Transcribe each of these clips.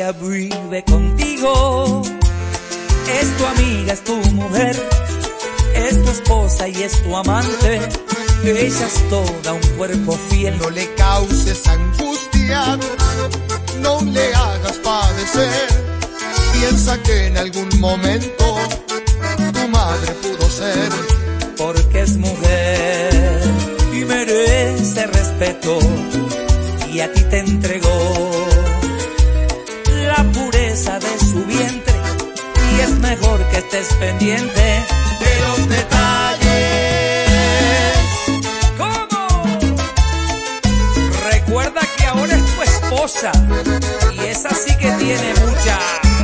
ella vive contigo. Es tu amiga, es tu mujer, es tu esposa y es tu amante. Ella es toda un cuerpo fiel. No le causes angustia, no le hagas padecer. Piensa que en algún momento tu madre pudo ser. Porque es mujer y merece respeto, y a ti te entregó la pureza de su vientre, y es mejor que estés pendiente de los detalles. ¿Cómo? Recuerda que ahora es tu esposa, y esa sí que tiene mucha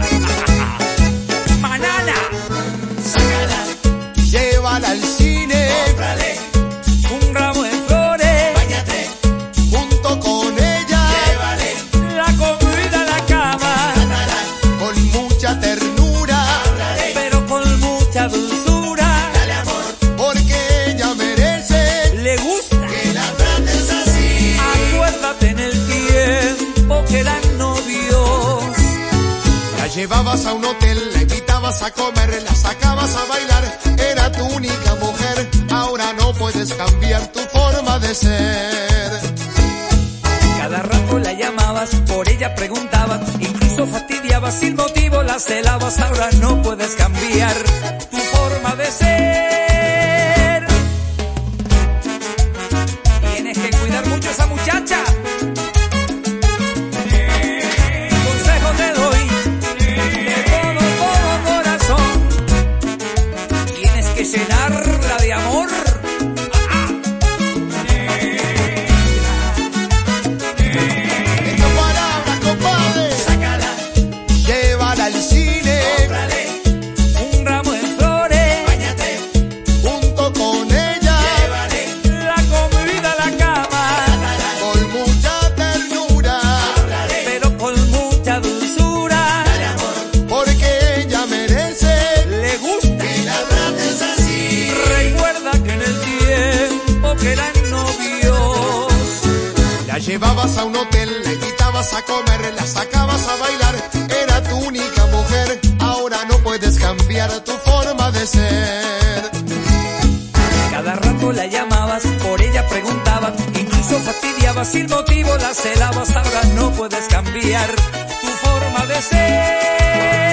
manana. Sácala, llévala al cine, cómprale un ramo de flores, báñate junto con ella, llévale la comida a la cama, trátala con mucha ternura, háblale, pero con mucha dulzura. dale amor, porque ella merece, le gusta que la trates así. Acuérdate en el tiempo que eran novios, La llevabas a un hotel, la invitabas a comer, la sacabas a bailar, era tu única mujer. Ahora no puedes cambiar tu forma de ser. cada rato la llamabas, por ella preguntabas, incluso fastidiabas sin motivo, la celabas. Ahora no puedes cambiar tu forma de ser. Tienes que cuidar mucho a esa muchacha. Consejo te doy de todo corazón. Tienes que llenarla de amor. Estas palabras, compadre, Sácala, llévala al cine, cómprale un ramo de flores, báñate junto con ella, llévale la comida a la cama, con mucha ternura, háblale, pero con mucha dulzura. dale amor, porque ella merece, le gusta que la trates así. Recuerda que en el tiempo que eran novios, La llevabas a un hotel, la invitabas a comer, la sacabas a bailar, era tu única mujer. Ahora no puedes cambiar tu forma de ser. cada rato la llamabas, por ella preguntabas, incluso fastidiabas sin motivo, la celabas. Ahora no puedes cambiar tu forma de ser.